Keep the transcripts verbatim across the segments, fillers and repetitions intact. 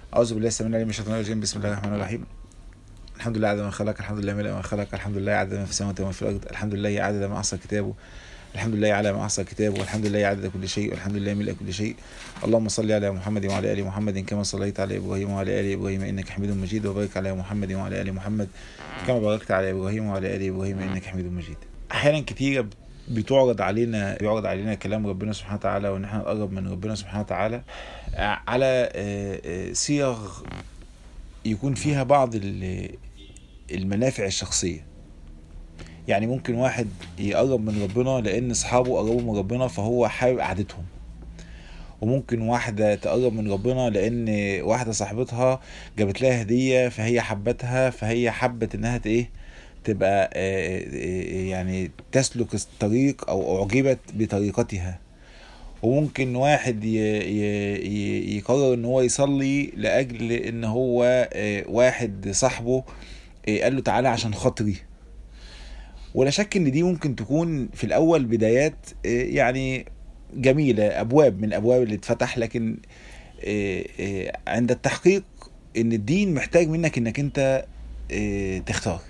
أعوذ بالله السميع العليم من الشيطان الرجيم. بسم الله الرحمن الرحيم. الحمد لله عدد ما خلق، الحمد لله ملء ما خلق، الحمد لله عدد ما في السماوات وما في الأرض، الحمد لله عدد ما أحصى كتابه، الحمد لله على ما أحصى كتابه، والحمد لله عدد كل شيء، والحمد لله ملء كل شيء. اللهم صل على محمد وعلى آل محمد كما صليت على إبراهيم وعلى آل إبراهيم إنك حميد مجيد، وبارك على محمد وعلى آل محمد كما باركت على إبراهيم وعلى آل إبراهيم إنك حميد مجيد. أحيانا كثيرة بتعرض علينا بيعرض علينا كلام ربنا سبحانه وتعالى، وان احنا نقرب من ربنا سبحانه وتعالى على صيغ يكون فيها بعض المنافع الشخصية. يعني ممكن واحد يقرب من ربنا لان اصحابه قربوا من ربنا فهو حابب قعدتهم، وممكن واحدة تقرب من ربنا لان واحدة صاحبتها جابت لها هدية فهي حبتها، فهي حبت انها ايه تبقى يعني تسلك الطريق او اعجبت بطريقتها. وممكن واحد يقرر ان هو يصلي لاجل ان هو واحد صاحبه قال له تعالى عشان خاطري. ولا شك ان دي ممكن تكون في الاول بدايات يعني جميلة، ابواب من ابواب اللي اتفتح، لكن عند التحقيق ان الدين محتاج منك انك انت تختار.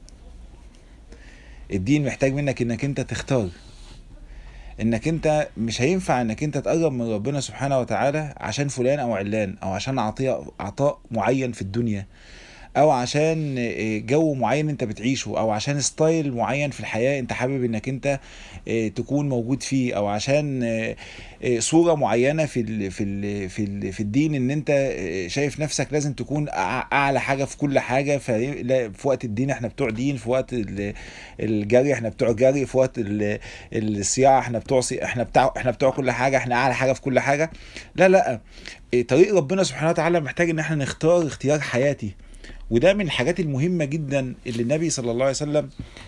الدين محتاج منك انك انت تختار، انك انت مش هينفع انك انت تقرب من ربنا سبحانه وتعالى عشان فلان او علان، او عشان عطاء عطاء معين في الدنيا، او عشان جو معين انت بتعيشه، او عشان ستايل معين في الحياة انت حابب انك انت تكون موجود فيه، او عشان صورة معينة في ال في ال في ال في الدين ان انت شايف نفسك لازم تكون اعلى حاجة في كل حاجة. في وقت الدين احنا بتوع دين، في وقت الجري احنا بتوع جري، في وقت الصياعة احنا بتوع احنا بتوع احنا بتوع كل حاجة، احنا اعلى حاجة في كل حاجة. لا لا، طريق ربنا سبحانه وتعالى محتاج ان احنا نختار اختيار حياتي، وده من الحاجات المهمة جدا اللي النبي صلى الله عليه وسلم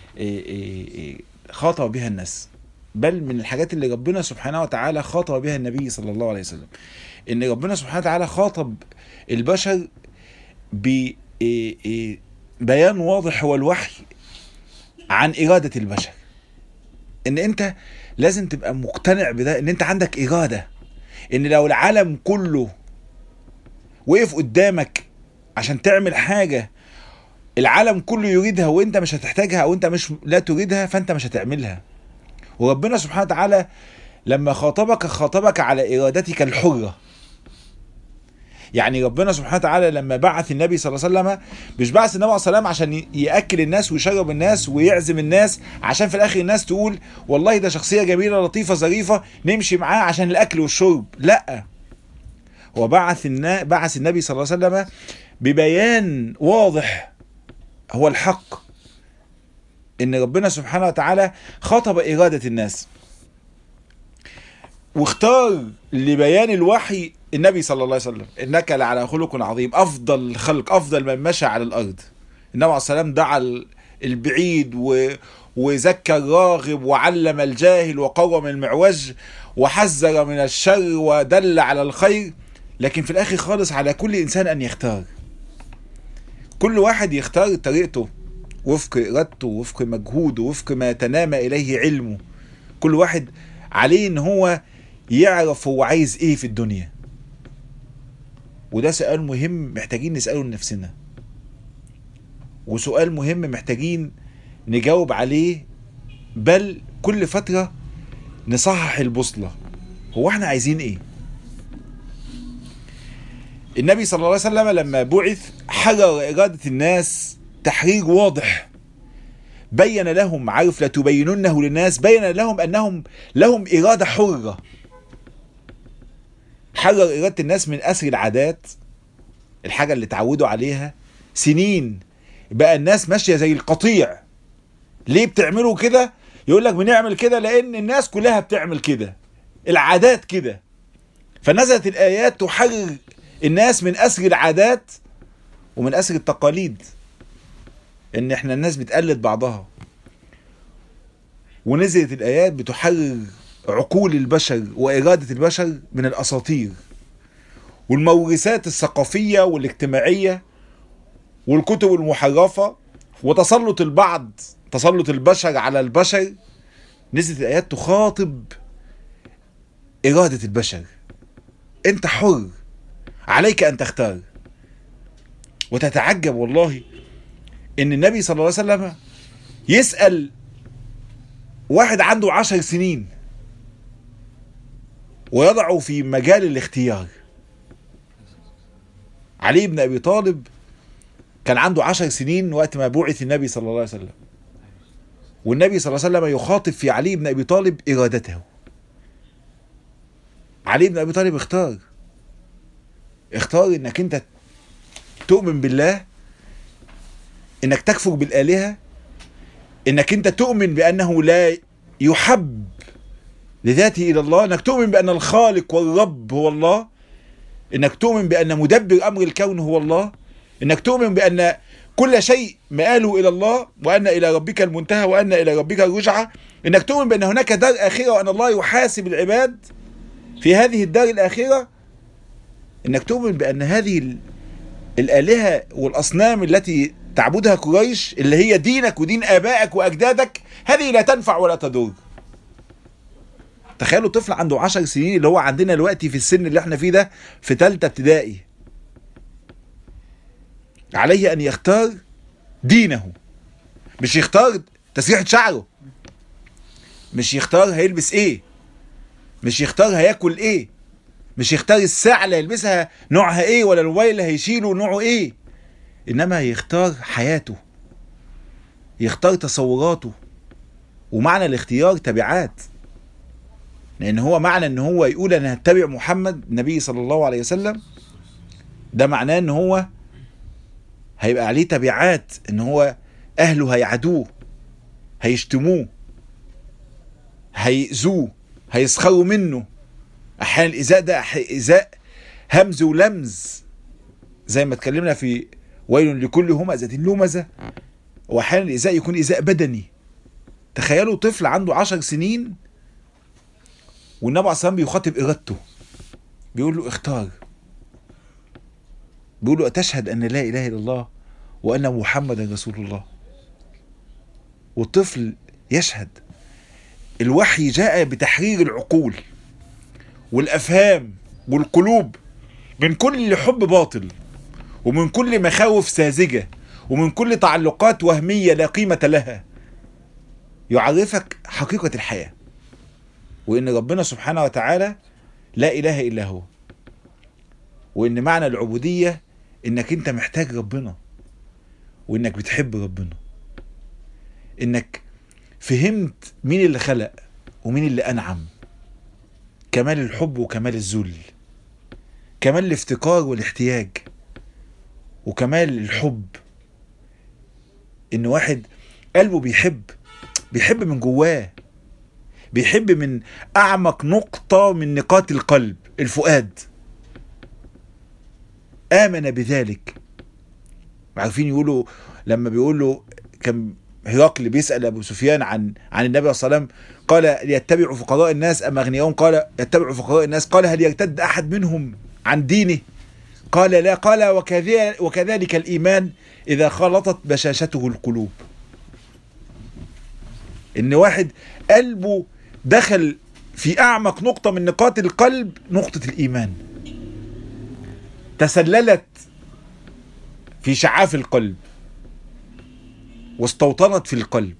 خاطب بها الناس، بل من الحاجات اللي ربنا سبحانه وتعالى خاطب بها النبي صلى الله عليه وسلم. ان ربنا سبحانه وتعالى خاطب البشر ببيان واضح هو الوحي عن إرادة البشر. ان انت لازم تبقى مقتنع بده، ان انت عندك إرادة، ان لو العالم كله وقف قدامك عشان تعمل حاجة العالم كله يريدها وانت مش هتحتاجها، او انت مش لا تريدها، فانت مش هتعملها. وربنا سبحانه وتعالى لما خاطبك خاطبك على ارادتك الحرة. يعني ربنا سبحانه وتعالى لما بعث النبي صلى الله عليه وسلم مش بعث النبي صلى الله عليه وسلم عشان يأكل الناس ويشرب الناس ويعزم الناس عشان في الاخر الناس تقول والله ده شخصية جميلة لطيفة ظريفة نمشي معاه عشان الاكل والشرب. لا، هو بعث بعث النبي صلى الله عليه وسلم ببيان واضح هو الحق، ان ربنا سبحانه وتعالى خاطب إرادة الناس، واختار لبيان الوحي النبي صلى الله عليه وسلم. انك لعلى خلق عظيم، افضل الخلق، افضل من مشى على الارض. النبي عليه الصلاه والسلام دعا البعيد و وزكى الراغب وعلم الجاهل وقوم المعوج وحذر من الشر ودل على الخير. لكن في الاخر خالص على كل انسان ان يختار، كل واحد يختار طريقته وفق ارادته، وفق مجهوده، وفق ما تنام اليه علمه. كل واحد عليه ان هو يعرف هو عايز ايه في الدنيا. وده سؤال مهم محتاجين نسأله لنفسنا، وسؤال مهم محتاجين نجاوب عليه، بل كل فترة نصحح البوصلة. هو احنا عايزين ايه؟ النبي صلى الله عليه وسلم لما بعث حرر إرادة الناس تحرير واضح، بين لهم، عارف لا تبيننه للناس، بين لهم أنهم لهم إرادة حرة. حرر إرادة الناس من أسر العادات، الحاجة اللي تعودوا عليها سنين. بقى الناس ماشية زي القطيع. ليه بتعملوا كده؟ يقول لك بنعمل كده لأن الناس كلها بتعمل كده، العادات كده. فنزلت الآيات تحرر الناس من أسر العادات ومن أسر التقاليد، إن إحنا الناس بتقلد بعضها. ونزلت الآيات بتحرر عقول البشر وإرادة البشر من الأساطير والمورثات الثقافية والاجتماعية والكتب المحرفة وتسلط البعض، تسلط البشر على البشر. نزلت الآيات تخاطب إرادة البشر. أنت حر، عليك أن تختار. وتتعجب والله ان النبي صلى الله عليه وسلم يسأل واحد عنده عشر سنين ويضعه في مجال الاختيار. علي بن ابي طالب كان عنده عشر سنين وقت ما بعث النبي صلى الله عليه وسلم، والنبي صلى الله عليه وسلم يخاطب في علي بن ابي طالب ارادته. علي بن ابي طالب اختار اختار انك انت تؤمن بالله، انك تكفر بالآلهة، انك انت تؤمن بانه لا يحب لذاته الى الله، انك تؤمن بان الخالق والرب هو الله، انك تؤمن بان مدبر امر الكون هو الله، انك تؤمن بان كل شيء مآله الى الله، وان الى ربك المنتهى، وان الى ربك الرجعة، انك تؤمن بان هناك دار اخرة وان الله يحاسب العباد في هذه الدار الاخرة، انك تؤمن بان هذه الآلهة والاصنام التي تعبدها قريش اللي هي دينك ودين آبائك وأجدادك هذه لا تنفع ولا تضر. تخيلوا طفل عنده عشر سنين اللي هو عندنا دلوقتي في السن اللي احنا فيه ده في ثالثه ابتدائي، عليه أن يختار دينه، مش يختار تسريحة شعره، مش يختار هيلبس ايه، مش يختار هياكل ايه، مش يختار الساعة اللي هيلبسها نوعها ايه ولا الموبايل اللي هيشيله نوعه ايه، انما يختار حياته، يختار تصوراته. ومعنى الاختيار تبعات، لان هو معنى ان هو يقول انا هتبع محمد النبي صلى الله عليه وسلم، ده معناه ان هو هيبقى عليه تبعات، ان هو اهله هيعادوه، هيشتموه، هيأذوه، هيسخروا منه. احيانا الايذاء ده ايذاء همز ولمز زي ما اتكلمنا في ويل لكل همزة لمزة، واحيانا الايذاء يكون ايذاء بدني. تخيلوا طفل عنده عشر سنين والنبي عليه الصلاة والسلام بيخاطب ارادته، بيقول له اختار، بيقول له أتشهد أن لا إله إلا الله وأن محمدا رسول الله. والطفل يشهد. الوحي جاء بتحرير العقول والأفهام والقلوب من كل حب باطل، ومن كل مخاوف ساذجة، ومن كل تعلقات وهمية لا قيمة لها، يعرفك حقيقة الحياة، وإن ربنا سبحانه وتعالى لا إله إلا هو، وإن معنى العبودية إنك أنت محتاج ربنا، وإنك بتحب ربنا، إنك فهمت مين اللي خلق ومين اللي أنعم، كمال الحب وكمال الذل، كمال الافتقار والاحتياج، وكمال الحب إن واحد قلبه بيحب بيحب من جواه، بيحب من أعمق نقطة من نقاط القلب، الفؤاد. آمن بذلك. عارفين يقولوا لما بيقولوا كان هرقل بيسأل أبو سفيان عن عن النبي صلى الله عليه وسلم، قال يتبع فقراء الناس أم أغنياهم؟ قال يتبع فقراء الناس. قال هل يرتد أحد منهم عن دينه؟ قال لا. قال وكذلك الإيمان إذا خلطت بشاشته القلوب. إن واحد قلبه دخل في أعمق نقطة من نقاط القلب، نقطة الإيمان، تسللت في شعاف القلب واستوطنت في القلب.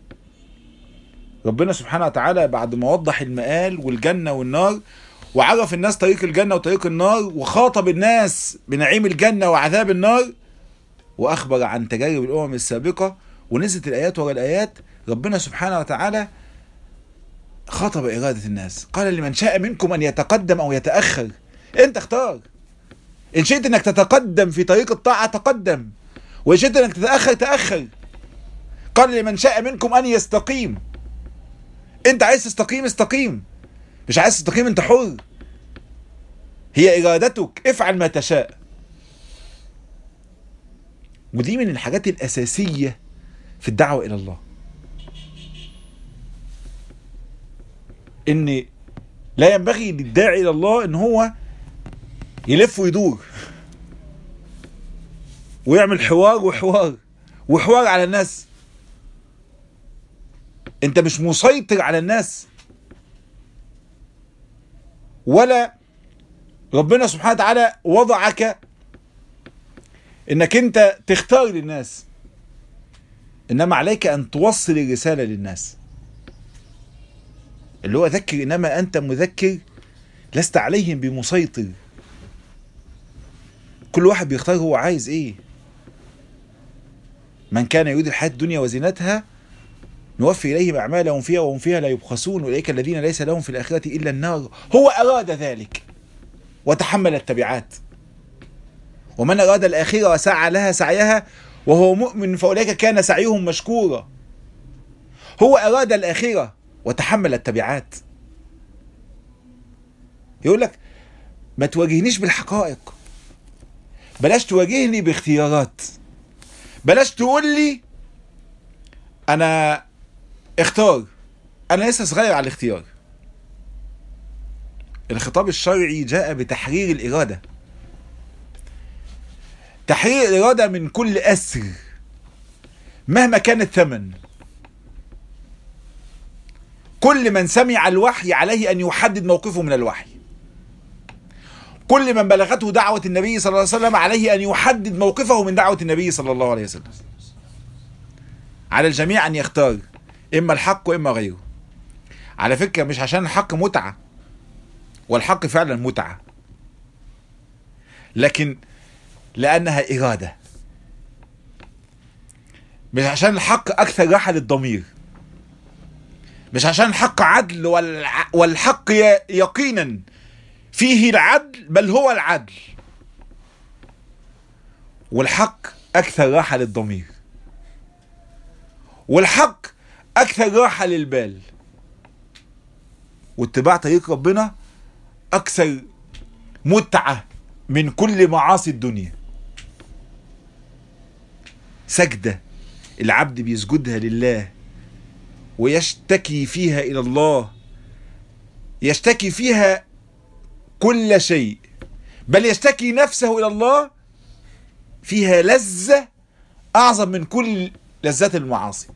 ربنا سبحانه وتعالى بعد ما وضح المآل والجنة والنار، وعرف الناس طريق الجنة وطريق النار، وخاطب الناس بنعيم الجنة وعذاب النار، وأخبر عن تجارب الأمم السابقة، ونزلت الآيات ورا الآيات. ربنا سبحانه وتعالى خاطب إرادة الناس، قال لمن شاء منكم أن يتقدم أو يتأخر. أنت اختار، إن شئت أنك تتقدم في طريق الطاعة تقدم، وإن شئت أنك تتأخر تأخر. قال لمن شاء منكم أن يستقيم. أنت عايز تستقيم استقيم، مش عايز تستقيم أنت حر، هي إرادتك، افعل ما تشاء. ودي من الحاجات الأساسية في الدعوة إلى الله، إن لا ينبغي للداعي إلى الله إن هو يلف ويدور ويعمل حوار وحوار وحوار على الناس. انت مش مسيطر على الناس، ولا ربنا سبحانه وتعالى وضعك انك انت تختار للناس، انما عليك ان توصل الرسالة للناس. اللي هو ذكر انما انت مذكر لست عليهم بمسيطر. كل واحد بيختار هو عايز ايه. من كان يريد الحياة الدنيا وزينتها نوفي إليهم أعمالهم فيها وهم فيها لا يبخسون أولئك الذين ليس لهم في الآخرة إلا النار. هو أراد ذلك وتحمل التبعات. ومن أراد الآخرة وسعى لها سعيها وهو مؤمن فأولئك كان سعيهم مشكورا. هو أراد الآخرة وتحمل التبعات. يقول لك ما تواجهنيش بالحقائق، بلاش تواجهني باختيارات، بلاش تقول لي أنا اختار، أنا لسه صغير على الاختيار. الخطاب الشرعي جاء بتحرير الإرادة، تحرير الإرادة من كل أسر مهما كان الثمن. كل من سمع الوحي عليه أن يحدد موقفه من الوحي. كل من بلغته دعوة النبي صلى الله عليه وسلم عليه أن يحدد موقفه من دعوة النبي صلى الله عليه وسلم. على الجميع أن يختار إما الحق وإما غيره. على فكرة مش عشان الحق متعة، والحق فعلا متعة، لكن لأنها إرادة. مش عشان الحق أكثر راحة للضمير، مش عشان الحق عدل والحق يقينا فيه العدل بل هو العدل، والحق أكثر راحة للضمير، والحق أكثر راحة للبال، واتباع طريق ربنا أكثر متعة من كل معاصي الدنيا. سجدة العبد بيسجدها لله ويشتكي فيها إلى الله، يشتكي فيها كل شيء، بل يشتكي نفسه إلى الله، فيها لذة أعظم من كل لذات المعاصي.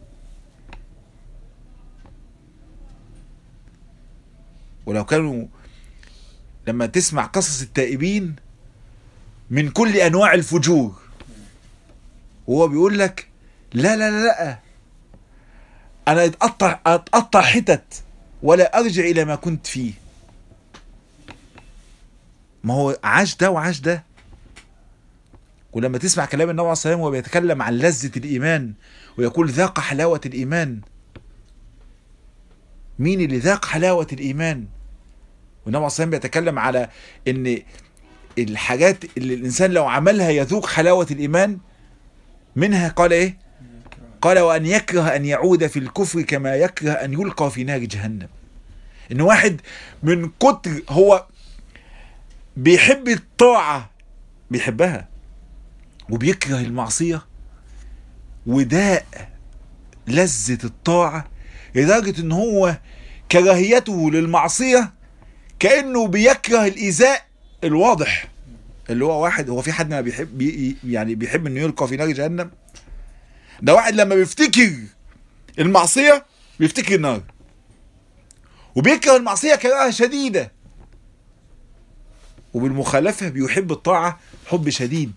ولو كانوا لما تسمع قصص التائبين من كل أنواع الفجور وهو بيقول لك لا لا لا لا أنا أتقطع أتقطع حتت ولا أرجع إلى ما كنت فيه. ما هو عاش ده وعاش ده. ولما تسمع كلام النبي عليه الصلاة والسلام وهو بيتكلم عن لذة الإيمان ويقول ذاق حلاوة الإيمان. مين اللي ذاق حلاوة الإيمان؟ والنبي عليه الصلاة والسلام بيتكلم على إن الحاجات اللي الإنسان لو عملها يذوق حلاوة الإيمان. منها قال إيه؟ قال وأن يكره أن يعود في الكفر كما يكره أن يلقى في نار جهنم. إن واحد من كتر هو بيحب الطاعة بيحبها وبيكره المعصية، وداء لذة الطاعة لدرجة إن هو كراهيته للمعصية كأنه بيكره الإيذاء الواضح. اللي هو واحد، هو في حد ما بيحب بي يعني بيحب إنه يلقى في نار جهنم؟ ده واحد لما بيفتكر المعصية بيفتكر النار، وبيكره المعصية كراهة شديدة، وبالمخالفة بيحب الطاعة حب شديد.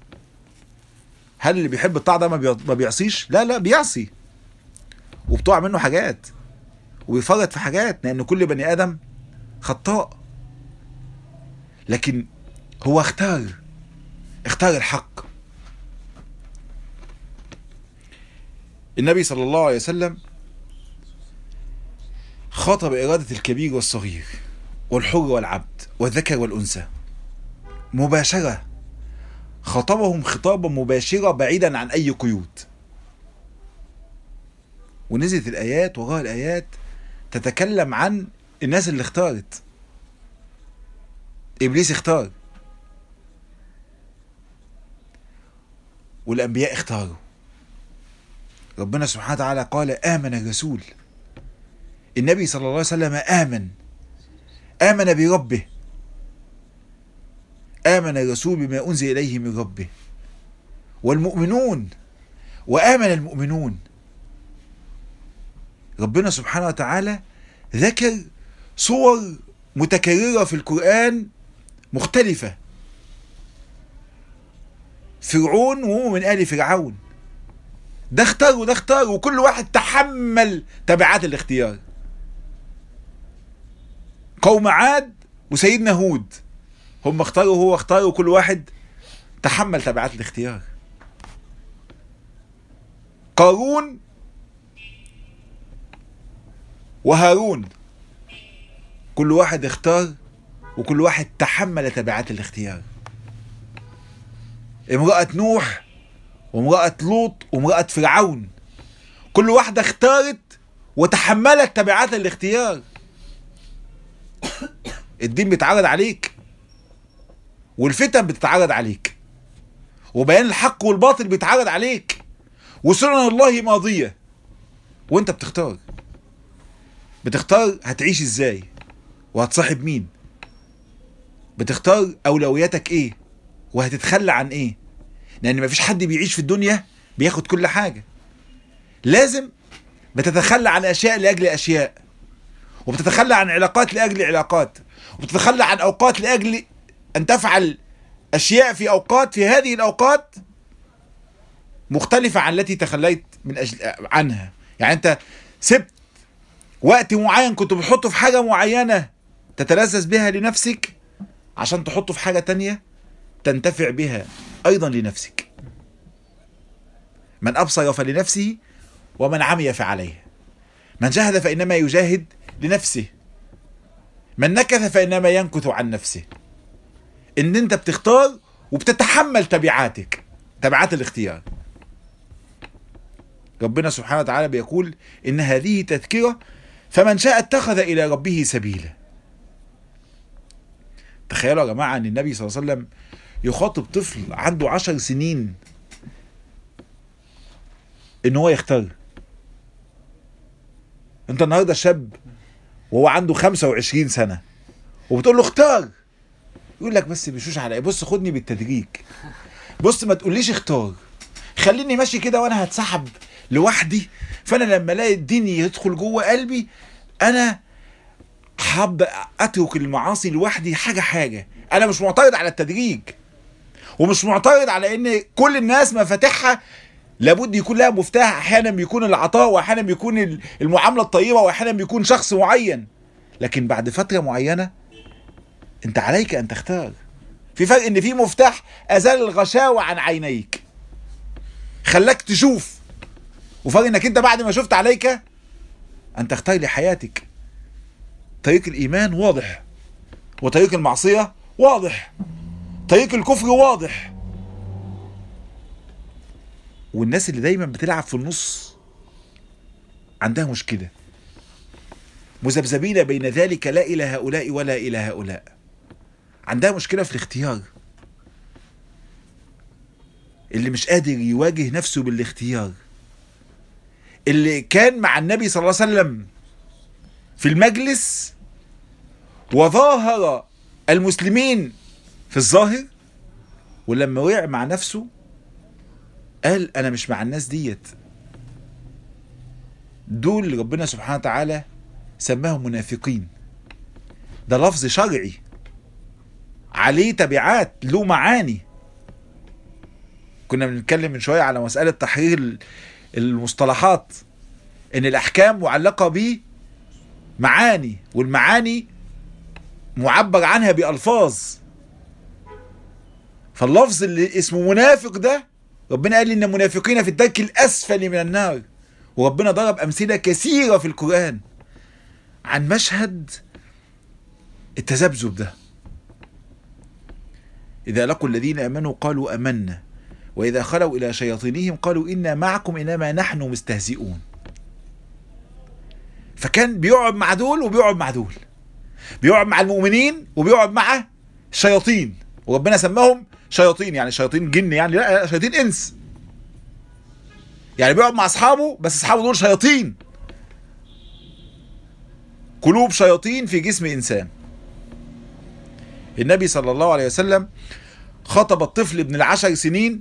هل اللي بيحب الطاعة ده ما بيعصيش؟ لا لا بيعصي وبتوع منه حاجات وبيفرط في حاجات، لأن كل بني آدم خطاء. لكن هو اختار اختار الحق. النبي صلى الله عليه وسلم خاطب إرادة الكبير والصغير والحر والعبد والذكر والأنثى مباشرة، خاطبهم خطابا مباشرة بعيدا عن أي قيود. ونزلت الآيات وراء الآيات تتكلم عن الناس اللي اختارت. إبليس اختار، والأنبياء اختاروا. ربنا سبحانه وتعالى قال آمن الرسول. النبي صلى الله عليه وسلم آمن آمن بربه، آمن الرسول بما أنزل إليه من ربه، والمؤمنون وآمن المؤمنون. ربنا سبحانه وتعالى ذكر صور متكررة في القرآن مختلفة فرعون وهو من آل فرعون. ده اختار وده اختار، وكل واحد تحمل تبعات الاختيار. قوم عاد وسيدنا هود هم اختاروا وهو اختار، وكل واحد تحمل تبعات الاختيار. قارون وهارون كل واحد اختار وكل واحد تحمل تبعات الاختيار. امرأة نوح وامرأة لوط وامرأة فرعون كل واحدة اختارت وتحملت تبعات الاختيار. الدين بيتعرض عليك، والفتن بتتعرض عليك، وبيان الحق والباطل بيتعرض عليك، وسنن الله ماضية، وانت بتختار. بتختار هتعيش ازاي وهتصاحب مين، بتختار اولوياتك ايه وهتتخلى عن ايه، لان مفيش حد بيعيش في الدنيا بياخد كل حاجة. لازم بتتخلى عن اشياء لاجل اشياء، وبتتخلى عن علاقات لاجل علاقات، وبتتخلى عن اوقات لاجل ان تفعل اشياء في اوقات، في هذه الاوقات مختلفة عن التي تخليت من أجل عنها. يعني انت سبت وقت معين كنت بتحطه في حاجة معينة تتلذذ بها لنفسك عشان تحطه في حاجة تانية تنتفع بها ايضا لنفسك. من ابصر فلنفسه ومن عمي فعليه. من جاهد فانما يجاهد لنفسه، من نكث فانما ينكث عن نفسه. ان انت بتختار وبتتحمل تبعاتك، تبعات الاختيار. ربنا سبحانه وتعالى بيقول إن هذه تذكرة فمن شاء اتخذ إلى ربه سبيلا. تخيلوا يا جماعة أن النبي صلى الله عليه وسلم يخاطب طفل عنده عشر سنين إن هو يختار. أنت النهاردة شاب وهو عنده خمسة وعشرين سنة وبتقول له اختار، يقول لك بس بيشوش على ايه، بص خدني بالتدريج، بص ما تقوليش اختار، خليني ماشي كده وانا هتسحب لوحدي. فانا لما الاقي الدين يدخل جوه قلبي انا حابب اترك المعاصي لوحدي حاجه حاجه. انا مش معترض على التدريج، ومش معترض على ان كل الناس مفاتيحها لابد يكون لها مفتاح. احيانا بيكون العطاء، واحيانا بيكون المعامله الطيبه، واحيانا بيكون شخص معين، لكن بعد فتره معينه انت عليك ان تختار. في فرق ان في مفتاح ازال الغشاوه عن عينيك خلاك تشوف، وفرق انك انت بعد ما شفت عليك ان تختار لحياتك. طريق الايمان واضح، وطريق المعصيه واضح، طريق الكفر واضح. والناس اللي دايما بتلعب في النص عندها مشكله، مذبذبين بين ذلك لا الى هؤلاء ولا الى هؤلاء. عندها مشكله في الاختيار. اللي مش قادر يواجه نفسه بالاختيار، اللي كان مع النبي صلى الله عليه وسلم في المجلس وظاهر المسلمين في الظاهر، ولما وقع مع نفسه قال انا مش مع الناس ديت. دول ربنا سبحانه وتعالى سماهم منافقين. ده لفظ شرعي عليه تبعات، له معاني. كنا بنتكلم من شوية على مسألة تحرير المصطلحات، ان الاحكام معلقة به معاني، والمعاني معبر عنها بألفاظ. فاللفظ اللي اسمه منافق ده ربنا قال ان المنافقين في الدرك الاسفل من النار. وربنا ضرب امثلة كثيرة في القرآن عن مشهد التذبذب ده. إذا لقوا الذين آمنوا قالوا آمنا وإذا خلوا إلى شياطينهم قالوا إنا معكم إنما نحن مستهزئون. فكان بيقعد مع دول وبيقعد مع دول، بيقعد مع المؤمنين وبيقعد مع الشياطين، وربنا سماهم شياطين، يعني شياطين جن، يعني لا شياطين إنس. يعني بيقعد مع أصحابه بس أصحابه دول شياطين، قلوب شياطين في جسم إنسان. النبي صلى الله عليه وسلم خطب الطفل ابن العشر سنين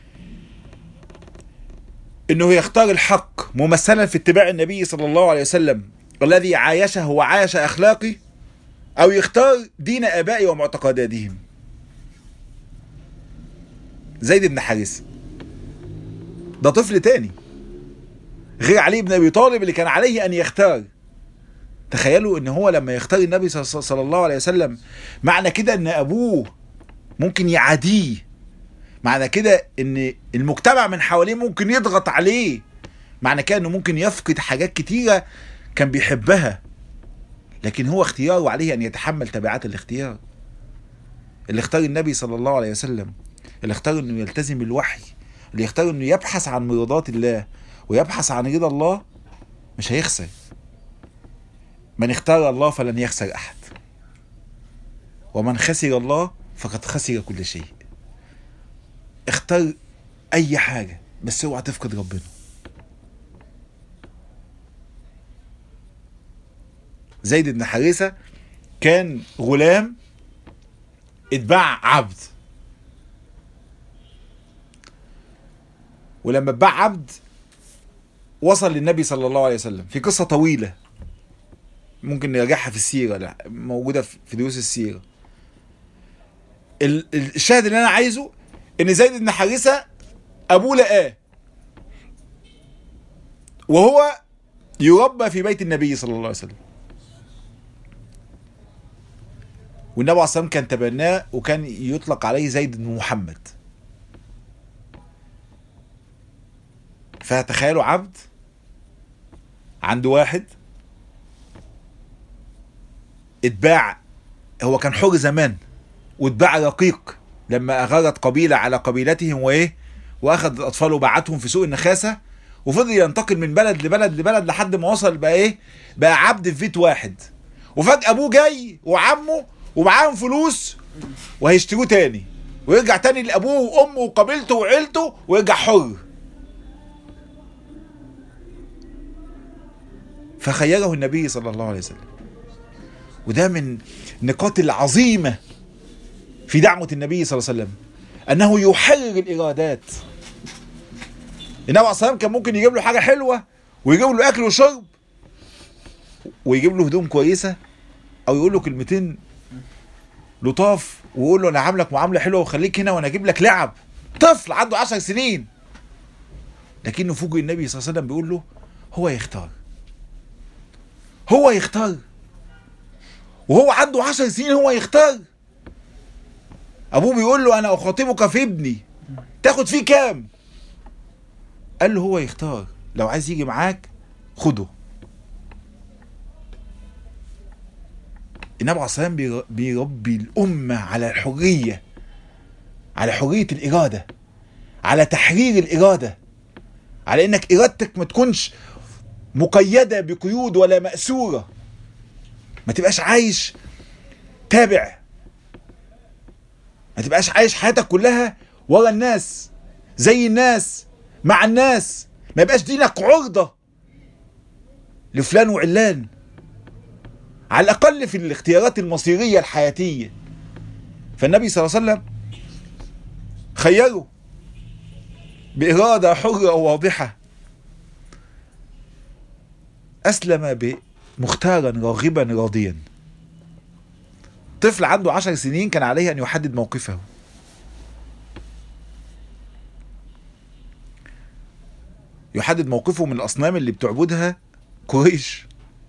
انه يختار الحق ممثلا في اتباع النبي صلى الله عليه وسلم الذي عايشه وعايش اخلاقه، او يختار دين ابائه ومعتقداتهم. زيد بن حارثة ده طفل تاني غير علي بن ابي طالب اللي كان عليه ان يختار. تخيلوا ان هو لما يختار النبي صلى الله عليه وسلم معنى كده ان ابوه ممكن يعاديه، معنى كده ان المجتمع من حواليه ممكن يضغط عليه، معنى كده انه ممكن يفقد حاجات كتيرة كان بيحبها، لكن هو اختياره عليه ان يتحمل تبعات الاختيار. اللي اختار النبي صلى الله عليه وسلم، اللي اختار انه يلتزم الوحي، اللي يختار انه يبحث عن مرضات الله ويبحث عن رضا الله، مش هيخسر. من اختار الله فلن يخسر احد، ومن خسر الله فقد خسر كل شيء. اختار اي حاجة بس اوعى تفقد ربنا. زيد بن حارثة كان غلام اتباع عبد، ولما اتباع عبد وصل للنبي صلى الله عليه وسلم في قصة طويلة ممكن نراجعها في السيرة، لا موجودة في دروس السيرة. الشاهد اللي انا عايزه ان زيد بن حارثة ابوه لقاه وهو يربى في بيت النبي صلى الله عليه وسلم، والنبي عليه الصلاة والسلام كان تبناه وكان يطلق عليه زيد بن محمد. فتخيلوا عبد عنده واحد اتباع، هو كان حر زمان واتباع رقيق لما اغارت قبيلة على قبيلتهم وايه واخذ اطفاله وبعتهم في سوق النخاسة، وفضل ينتقل من بلد لبلد لبلد لحد ما وصل بقى ايه بقى عبد في بيت واحد. وفجأة ابوه جاي وعمه ومعاهم فلوس وهيشتروه تاني ويرجع تاني لابوه وامه وقبيلته وعيلته ويرجع حر. فخيره النبي صلى الله عليه وسلم، وده من النقاط العظيمة في دعوة النبي صلى الله عليه وسلم انه يحرر الارادات. النبي عليه الصلاة والسلام كان ممكن يجيب له حاجة حلوة ويجيب له اكل وشرب ويجيب له هدوم كويسة او يقول له كلمتين لطاف ويقول له انا عاملك معاملة حلوة وخليك هنا وانا اجيب لك لعب. طفل عنده عشر سنين، لكنه فوجئ النبي صلى الله عليه وسلم بيقول له هو يختار، هو يختار، وهو عنده عشر سنين هو يختار. ابوه بيقول له انا اخاطبك في ابني تاخد فيه كام؟ قال له هو يختار، لو عايز يجي معاك خده. النبي عليه الصلاة والسلام بيربي الأمة على الحرية، على حرية الإرادة، على تحرير الإرادة، على إنك إرادتك ما تكونش مقيدة بقيود ولا مأسورة، ما تبقاش عايش تابع، ما تبقاش عايش حياتك كلها ورا الناس زي الناس مع الناس، ما يبقاش دينك عرضة لفلان وعلان، على الأقل في الاختيارات المصيرية الحياتية. فالنبي صلى الله عليه وسلم خيره بإرادة حرة وواضحة، أسلم مختارا راغبا راضيا. طفل عنده عشر سنين كان عليه أن يحدد موقفه. يحدد موقفه من الأصنام اللي بتعبدها قريش.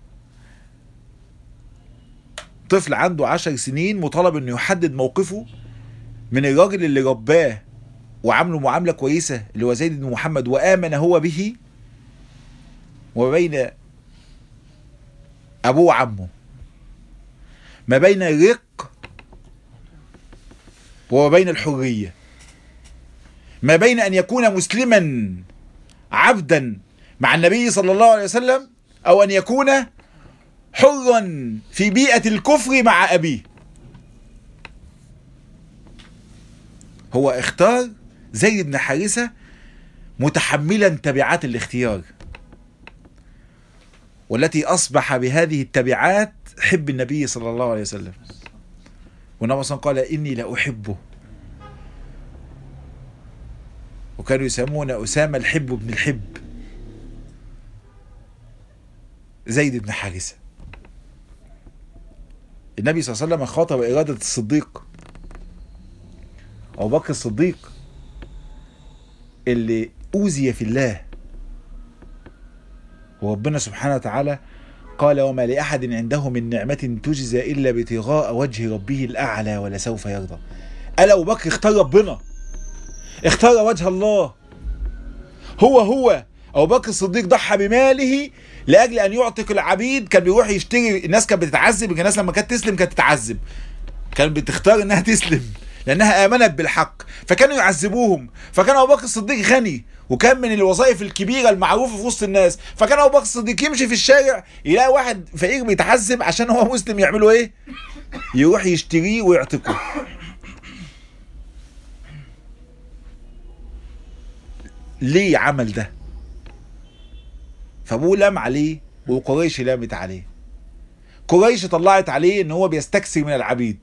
طفل عنده عشر سنين مطالب أنه يحدد موقفه من الراجل اللي رباه وعامله معاملة كويسة اللي هو زيد بن محمد وآمن هو به، وبين أبوه وعمه، ما بين الرق وبين الحرية، ما بين أن يكون مسلما عبدا مع النبي صلى الله عليه وسلم أو أن يكون حرا في بيئة الكفر مع أبيه. هو اختار زيد بن حارثة متحملا تبعات الاختيار، والتي أصبح بهذه التبعات حب النبي صلى الله عليه وسلم. والنبي صلى الله عليه وسلم قال إني لأحبه، وكانوا يسمون أسامة الحب بن الحب. زيد بن حارثة النبي صلى الله عليه وسلم خاطب إرادة الصديق أبو بكر الصديق اللي أوذي في الله. وربنا سبحانه وتعالى قال وما لأحد عنده من نعمة تجزى إلا ابتغاء وجه ربه الأعلى ولسوف يرضى. قال أبو بكر اختار ربنا، اختار وجه الله. هو هو أبو بكر الصديق ضحى بماله لأجل أن يعتق العبيد. كان بيروح يشتري، الناس كانت بتتعذب، الناس لما كانت تسلم كانت تتعذب، كانت بتختار انها تسلم لانها امنت بالحق، فكانوا يعذبوهم. فكان ابو بكر الصديق غني وكان من الوظائف الكبيره المعروفه في وسط الناس، فكان ابو بكر الصديق يمشي في الشارع يلاقي واحد فقير بيتعذب عشان هو مسلم، يعملوا ايه؟ يروح يشتريه ويعتقه. ليه عمل ده؟ فابوه لام عليه وقريش لامت عليه. قريش طلعت عليه ان هو بيستكثر من العبيد.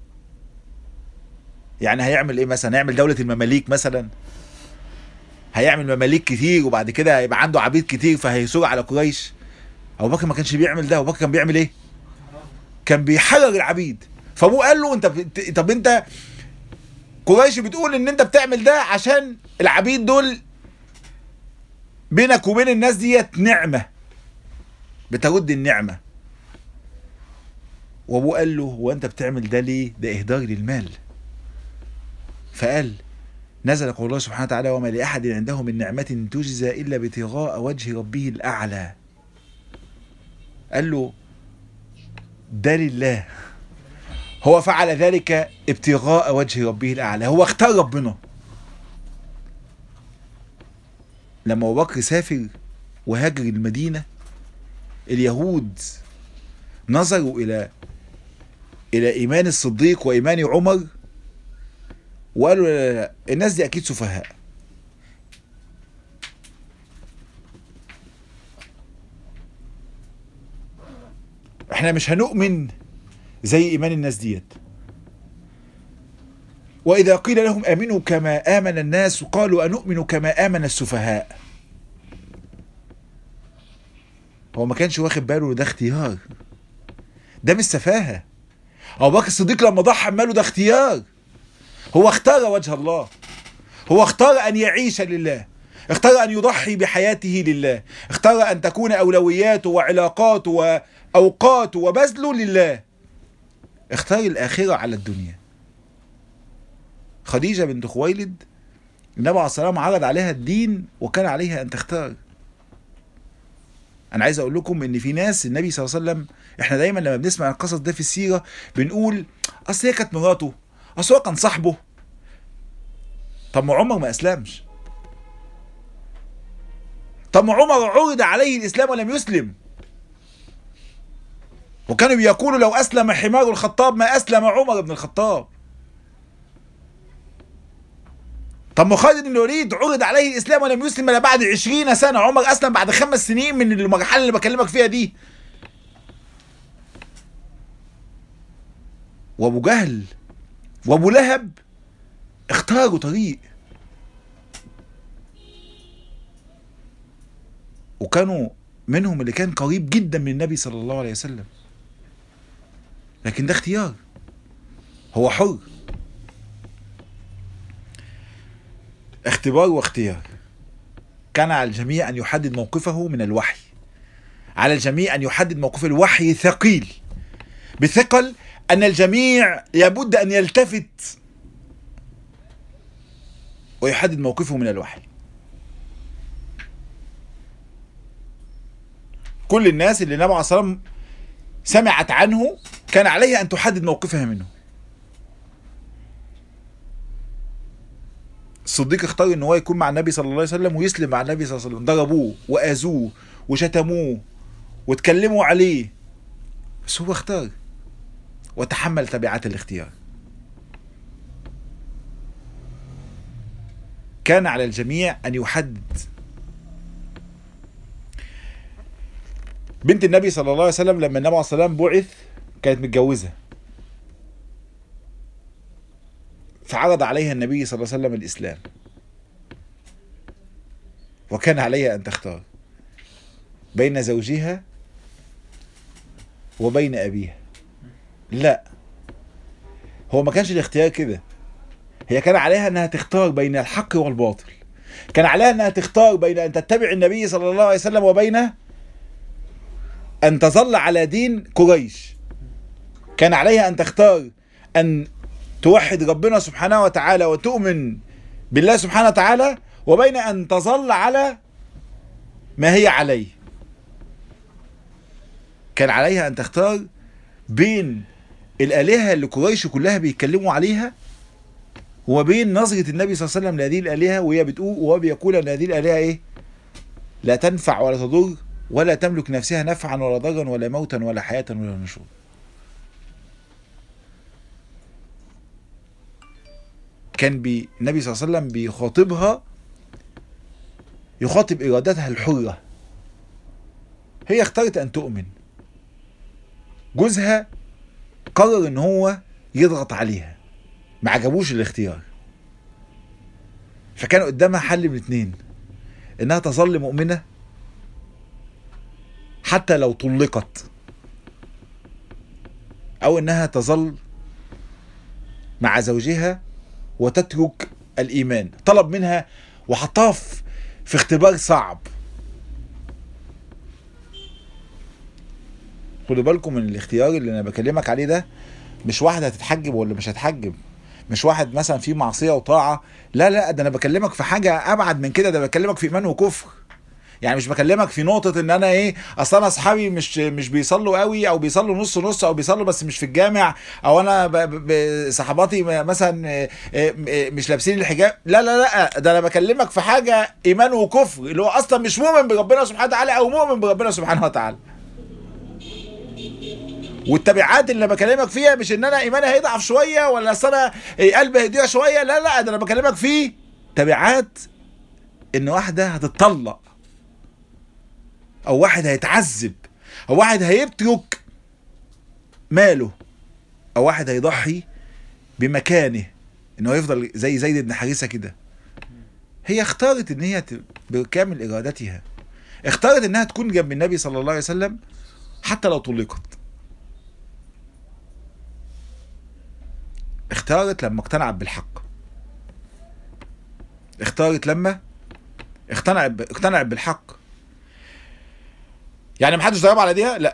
يعني هيعمل ايه مثلا؟ هيعمل دولة المماليك مثلا، هيعمل مماليك كتير وبعد كده هيبقى عنده عبيد كتير فهيسور على قريش. ابو بكر ما كانش بيعمل ده. ابو بكر كان بيعمل ايه؟ كان بيحرر العبيد. فابوه قال له انت طب انت قريش بتقول ان انت بتعمل ده عشان العبيد دول بينك وبين الناس ديت نعمة، بترد النعمة. وابوه قال له هو انت بتعمل ده ليه؟ ده اهدار للمال. فقال نزل قول الله سبحانه وتعالى وما لأحد عنده من نعمة تجزى إلا ابتغاء وجه ربه الأعلى. قال له ده لله، هو فعل ذلك ابتغاء وجه ربه الأعلى، هو اختار ربنا. لما أبو بكر سافر وهاجر المدينة، اليهود نظروا إلى إلى إيمان الصديق وإيمان عمر وقالوا لا لا لا الناس دي أكيد سفهاء. احنا مش هنؤمن زي إيمان الناس ديت. وإذا قيل لهم آمنوا كما آمن الناس قالوا أنؤمن كما آمن السفهاء. هو ما كانش واخد باله ده اختيار، ده مش سفاهة. أبو بكر الصديق لما ضحى بماله ده اختيار، هو اختار وجه الله، هو اختار أن يعيش لله، اختار أن يضحي بحياته لله، اختار أن تكون أولوياته وعلاقاته وأوقاته وبذله لله، اختار الآخرة على الدنيا. خديجة بنت خويلد النبي عليه الصلاة والسلام عرض عليها الدين وكان عليها أن تختار. أنا عايز أقول لكم إن في ناس النبي صلى الله عليه وسلم، إحنا دايما لما بنسمع القصص ده في السيرة بنقول أصل هي كانت مراته، أصل هو كان صاحبه. طب ما عمر ما أسلمش، طب ما عمر عرض عليه الإسلام ولم يسلم، وكانوا بيقولوا لو أسلم حمار الخطاب ما أسلم عمر بن الخطاب. طب ما خالد بن الوليد عرض عليه الإسلام ولم يسلم إلا بعد عشرين سنة، عمر أسلم بعد خمس سنين من المرحلة اللي بكلمك فيها دي. وأبو جهل وأبو لهب اختاروا طريق، وكانوا منهم اللي كان قريب جدا من النبي صلى الله عليه وسلم، لكن ده اختيار، هو حر. اختبار واختيار. كان على الجميع أن يحدد موقفه من الوحي، على الجميع أن يحدد موقف الوحي ثقيل بثقل أن الجميع لابد أن يلتفت ويحدد موقفه من الوحي. كل الناس اللي النبي عليه الصلاة والسلام سمعت عنه كان عليها أن تحدد موقفها منه. الصديق اختار ان هو يكون مع النبي صلى الله عليه وسلم ويسلم مع النبي صلى الله عليه وسلم. ضربوه واذوه وشتموه واتكلموا عليه، بس هو اختار وتحمل تبعات الاختيار. كان على الجميع ان يحدد. بنت النبي صلى الله عليه وسلم لما النبي عليه الصلاة والسلام بعث كانت متجوزة، فعرض عليها النبي صلى الله عليه وسلم الإسلام، وكان عليها أن تختار بين زوجها وبين أبيها. لا، هو ما كانش الاختيار كده، هي كان عليها أنها تختار بين الحق والباطل، كان عليها انها تختار بين ان تتبع النبي صلى الله عليه وسلم وبين ان تظل على دين قريش. كان عليها ان تختار ان توحد ربنا سبحانه وتعالى وتؤمن بالله سبحانه وتعالى، وبين ان تظل على ما هي عليه. كان عليها ان تختار بين الآلهة اللي قريش كلها بيتكلموا عليها، وبين نظرة النبي صلى الله عليه وسلم لهذه الآلهة وهي بتقول وهو بيقول ان هذه الآلهة ايه؟ لا تنفع ولا تضر ولا تملك نفسها نفعا ولا ضرا ولا موتا ولا حياة ولا نشور. كان بي النبي صلى الله عليه وسلم بيخاطبها، يخاطب إرادتها الحرة. هي اختارت أن تؤمن. جوزها قرر ان هو يضغط عليها، ما عجبوش الاختيار، فكان قدامها حل من اتنين: انها تظل مؤمنة حتى لو طلقت، او انها تظل مع زوجها وتترك الايمان. طلب منها وحطها في اختبار صعب. خدوا بالكم من الاختيار اللي انا بكلمك عليه ده، مش واحد هتتحجب ولا مش هتحجب، مش واحد مثلا في معصية وطاعة، لا لا، ده انا بكلمك في حاجة ابعد من كده، ده بكلمك في ايمان وكفر. يعني مش بكلمك في نقطة ان انا ايه، اصل انا اصحابي مش مش بيصلوا قوي، او بيصلوا نص نص، او بيصلوا بس مش في الجامع، او انا ب... ب... صحباتي مثلا مش لابسين الحجاب. لا لا لا، ده انا بكلمك في حاجة ايمان وكفر، اللي هو اصلا مش مؤمن بربنا سبحانه وتعالى، او مؤمن بربنا سبحانه وتعالى. والتبعات اللي بكلمك فيها مش ان انا ايماني هيضعف شويه، ولا اصل انا قلبي هيضيع شويه، لا لا، ده انا بكلمك فيه تبعات ان واحده هتتطلق، او واحد هيتعذب، او واحد هيترك ماله، او واحد هيضحي بمكانه انه يفضل زي زيد بن حارثه كده. هي اختارت ان هي بكامل ارادتها اختارت انها تكون جنب النبي صلى الله عليه وسلم حتى لو طلقت. اختارت لما اقتنعت بالحق، اختارت لما اقتنعت اقتنعت بالحق. يعني محدش ضرب على ايديها، لا.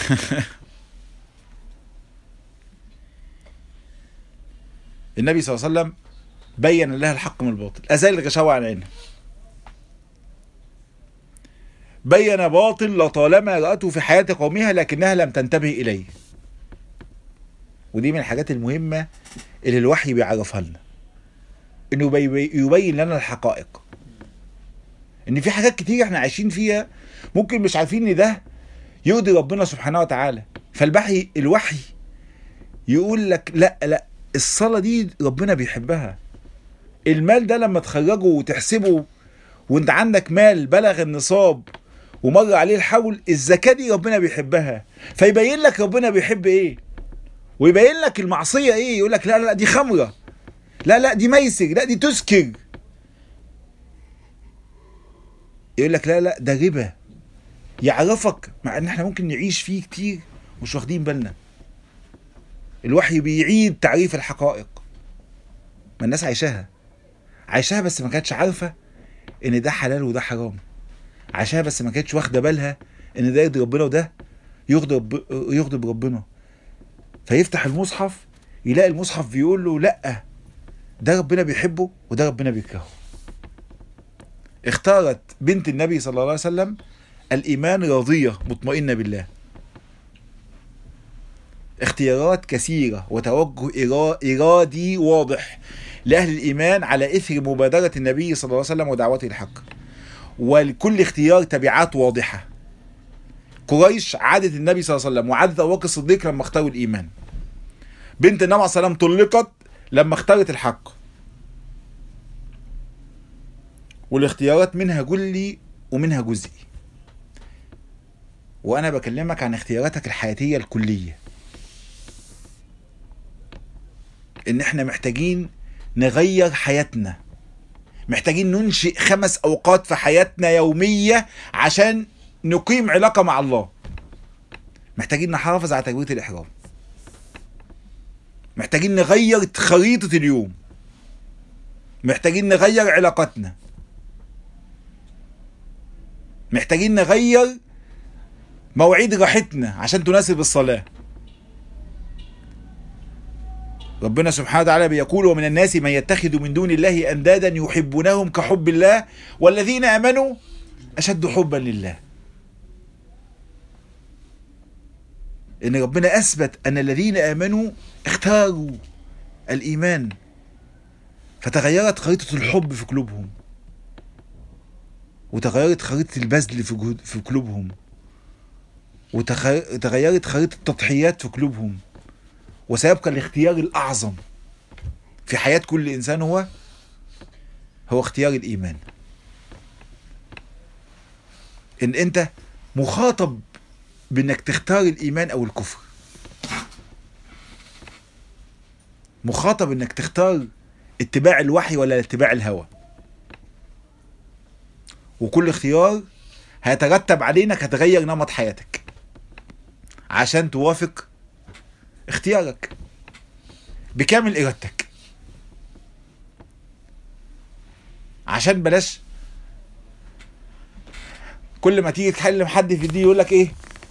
النبي صلى الله عليه وسلم بين لها الحق من الباطل، ازال الغشاوة عن عينها، بين باطل لطالما رأته في حياة قومها لكنها لم تنتبه إليه. ودي من الحاجات المهمة اللي الوحي بيعرفها لنا، انه يبين لنا الحقائق. ان في حاجات كتير احنا عايشين فيها ممكن مش عارفين ان ده يرضي ربنا سبحانه وتعالى، فالوحي الوحي يقول لك لا لا، الصلاة دي ربنا بيحبها. المال ده لما تخرجه وتحسبه وانت عندك مال بلغ النصاب ومر عليه الحول، الزكاة دي ربنا بيحبها، فيبين لك ربنا بيحب ايه، ويبين لك المعصية ايه. يقول لك لا لا دي خمرة، لا لا دي ميسر، لا دي تسكر، يقول لك لا لا ده ربا. يعرفك، مع ان احنا ممكن نعيش فيه كتير مش واخدين بالنا. الوحي بيعيد تعريف الحقائق، ما الناس عايشاها عايشاها بس ما كانتش عارفة ان ده حلال وده حرام، عايشاها بس ما كانتش واخدة بالها ان ده يرضي ربنا وده يغضب يغضب ربنا. فيفتح المصحف يلاقي المصحف بيقول له لا، ده ربنا بيحبه وده ربنا بيكرهه. اختارت بنت النبي صلى الله عليه وسلم الإيمان راضية مطمئنة بالله. اختيارات كثيرة وتوجه إرادي واضح لأهل الإيمان على إثر مبادرة النبي صلى الله عليه وسلم ودعوته الحق، ولكل اختيار تبعات واضحة. قريش عادت النبي صلى الله عليه وسلم وعادت أبو بكر الصديق لما اختاروا الإيمان. بنت النبي عليه الصلاة والسلام طلقت لما اختارت الحق. والاختيارات منها جلي ومنها جزئي، وأنا بكلمك عن اختياراتك الحياتية الكلية. إن إحنا محتاجين نغير حياتنا، محتاجين ننشئ خمس أوقات في حياتنا يومية عشان نقيم علاقة مع الله. محتاجين نحافظ على تكبيرة الإحرام، محتاجين نغير خريطة اليوم، محتاجين نغير علاقتنا، محتاجين نغير مواعيد راحتنا عشان تناسب الصلاة. ربنا سبحانه وتعالى بيقول: ومن الناس من يتخذ من دون الله أندادا يحبونهم كحب الله والذين آمنوا أشد حبا لله. إن ربنا أثبت أن الذين آمنوا اختاروا الإيمان، فتغيرت خريطة الحب في قلوبهم، وتغيرت خريطة البذل في قلوبهم، وتغيرت خريطة التضحيات في قلوبهم. وسيبقى الاختيار الأعظم في حياة كل إنسان هو هو اختيار الإيمان. إن أنت مخاطب بأنك تختار الإيمان أو الكفر، مخاطب أنك تختار اتباع الوحي ولا اتباع الهوى، وكل اختيار هيترتب عليه انك هتغير نمط حياتك عشان توافق اختيارك بكامل ارادتك. عشان بلاش كل ما تيجي تكلم حد في الدين يقول لك ايه،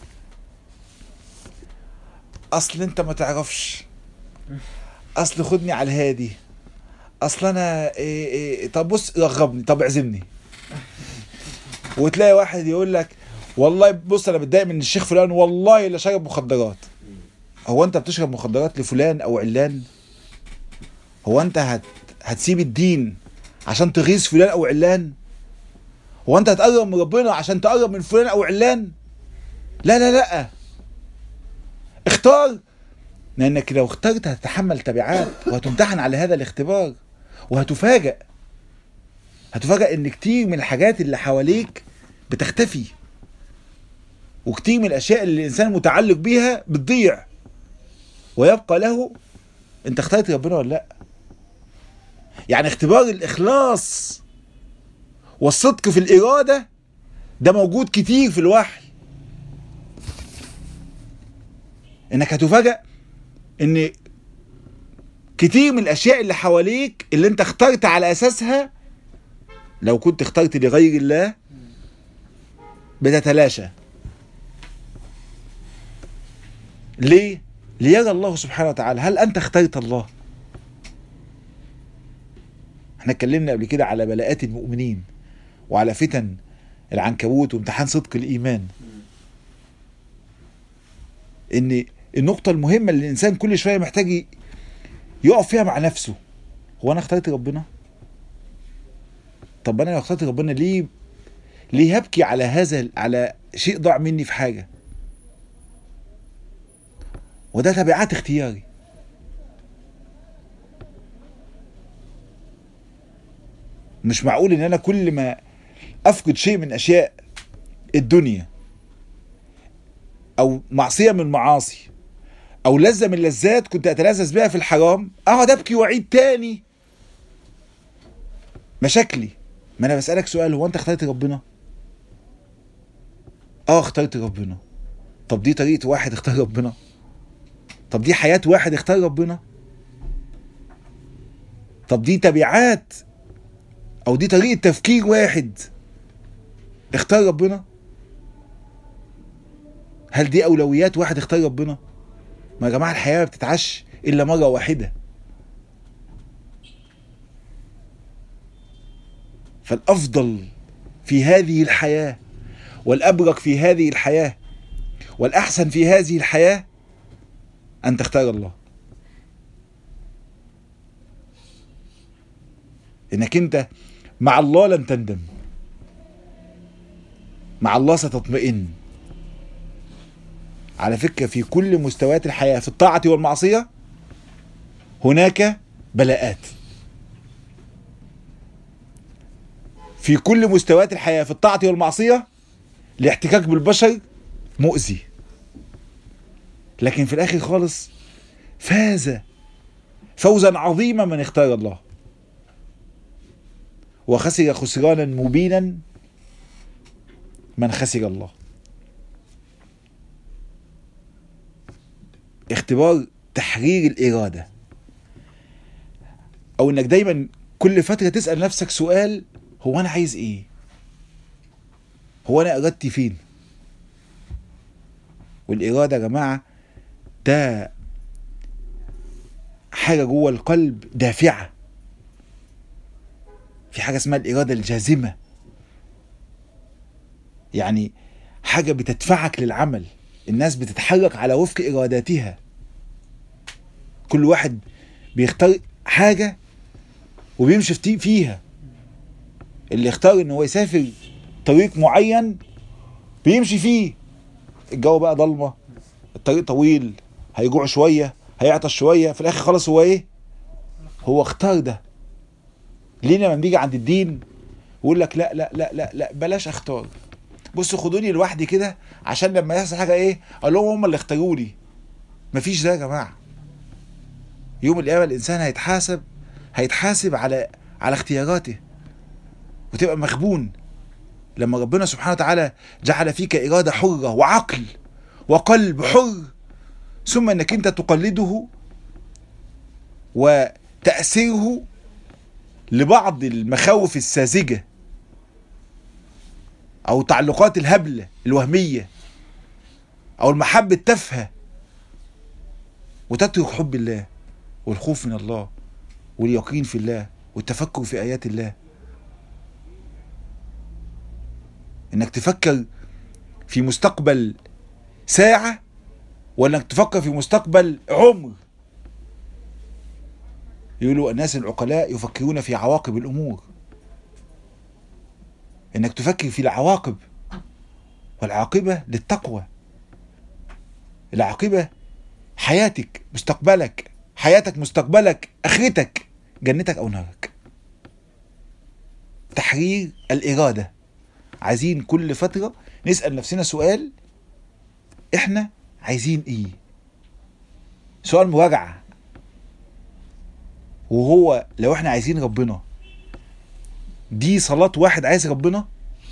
اصل انت ما تعرفش، اصل خدني على الهادي، اصل انا إيه إيه طب بص رغبني، طب اعزمني. وتلاقي واحد يقول لك والله بص انا بتضايق من الشيخ فلان والله اللي شرب مخدرات. هو انت بتشرب مخدرات لفلان او علان؟ هو انت هت هتسيب الدين عشان تغيظ فلان او علان؟ هو انت هتقرب من ربنا عشان تقرب من فلان او علان؟ لا لا لا، اختار، لانك لو اخترت هتتحمل تبعات وهتمتحن على هذا الاختبار، وهتفاجأ هتفاجأ ان كتير من الحاجات اللي حواليك بتختفي، وكتير من الاشياء اللي الانسان متعلق بيها بتضيع، ويبقى له انت اخترت ربنا ولا لا. يعني اختبار الاخلاص والصدق في الاراده ده موجود كتير في الوحي. انك هتفاجأ ان كتير من الاشياء اللي حواليك اللي انت اخترت على اساسها، لو كنت اخترت لغير الله بتتلاشى. ليه؟ ليرى الله سبحانه وتعالى هل انت اخترت الله. احنا اتكلمنا قبل كده على بلاءات المؤمنين وعلى فتن العنكبوت وامتحان صدق الايمان، ان النقطة المهمة اللي الانسان كل شوية محتاج يقف فيها مع نفسه، هو انا اخترت ربنا؟ طب انا لو اخترت ربنا ليه ليه هبكي على هذا على شيء ضاع مني في حاجة؟ وده تبعات اختياري. مش معقول ان انا كل ما افقد شيء من اشياء الدنيا او معصية من المعاصي او لذة من اللذات كنت اتلذذ بها في الحرام اقعد ابكي واعيد تاني مشاكلي. ما انا بسألك سؤال، هو انت اخترت ربنا؟ اه اخترت ربنا. طب دي طريقة واحد اختار ربنا؟ طب دي حياة واحد اختار ربنا؟ طب دي تبعات او دي طريقة تفكير واحد اختار ربنا؟ هل دي اولويات واحد اختار ربنا؟ ما يا جماعة الحياة ما بتتعش الا مرة واحدة. فالافضل في هذه الحياة والابرك في هذه الحياة والاحسن في هذه الحياة ان تختار الله. انك انت مع الله لن تندم، مع الله ستطمئن. على فكرة في كل مستويات الحياة في الطاعة والمعصية هناك بلاءات. في كل مستويات الحياة في الطاعة والمعصية الاحتكاك بالبشر مؤذي، لكن في الآخر خالص فاز فوزا عظيما من اختار الله، وخسر خسرانا مبينا من خسر الله. اختبار تحرير الإرادة، أو إنك دايما كل فترة تسأل نفسك سؤال، هو أنا عايز إيه؟ هو انا ارادتي فين؟ والاراده يا جماعه ده حاجه جوه القلب دافعه. في حاجه اسمها الاراده الجازمه، يعني حاجه بتدفعك للعمل. الناس بتتحرك على وفق اراداتها، كل واحد بيختار حاجه وبيمشي فيها. اللي اختار ان هو يسافر طريق معين بيمشي فيه، الجو بقى ضلمه، الطريق طويل، هيجوع شويه، هيعطش شويه، في الاخر خلاص هو ايه؟ هو اختار ده. ليه لما بنيجي عند الدين يقول لك لا لا لا لا لا بلاش اختار، بصوا خدوني لوحدي كده عشان لما يحصل حاجه ايه اقول لهم هم اللي اختاروا لي. مفيش ده يا جماعه. يوم القيامه الانسان هيتحاسب هيتحاسب على على اختياراته، وتبقى مغبون لما ربنا سبحانه وتعالى جعل فيك اراده حره وعقل وقلب حر، ثم انك انت تقلده وتأثيره لبعض المخاوف الساذجة او تعلقات الهبلة الوهمية او المحبة التافهة، وتترك حب الله والخوف من الله واليقين في الله والتفكر في آيات الله. انك تفكر في مستقبل ساعة ولا انك تفكر في مستقبل عمر. يقولوا الناس العقلاء يفكرون في عواقب الامور. انك تفكر في العواقب، والعاقبة للتقوى. العاقبة حياتك، مستقبلك، حياتك، مستقبلك، اخرتك، جنتك او نارك. تحرير الإرادة. عايزين كل فترة نسأل نفسنا سؤال، احنا عايزين ايه؟ سؤال مراجعة. وهو لو احنا عايزين ربنا، دي صلاة واحد عايز ربنا؟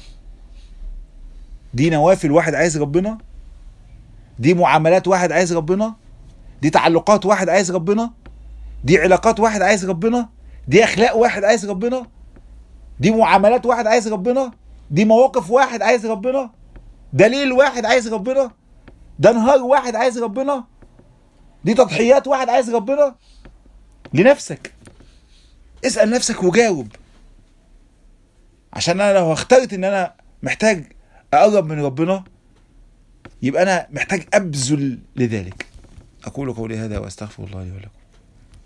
دي نوافل واحد عايز ربنا؟ دي معاملات واحد عايز ربنا؟ دي تعلقات واحد عايز ربنا؟ دي علاقات واحد عايز ربنا؟ دي اخلاق واحد عايز ربنا؟ دي معاملات واحد عايز ربنا؟ دي مواقف واحد عايز ربنا؟ ده ليل واحد عايز ربنا؟ ده نهار واحد عايز ربنا؟ دي تضحيات واحد عايز ربنا؟ لنفسك اسأل نفسك وجاوب. عشان انا لو اخترت ان انا محتاج اقرب من ربنا، يبقى انا محتاج ابذل لذلك. اقول قولي هذا واستغفر الله لي ولكم.